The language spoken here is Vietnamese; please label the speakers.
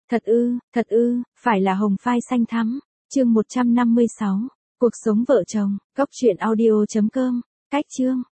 Speaker 1: Thật ư, phải là hồng phai xanh thắm. Chương 156. Cuộc sống vợ chồng. Cốc truyện audio.com. Cách chương.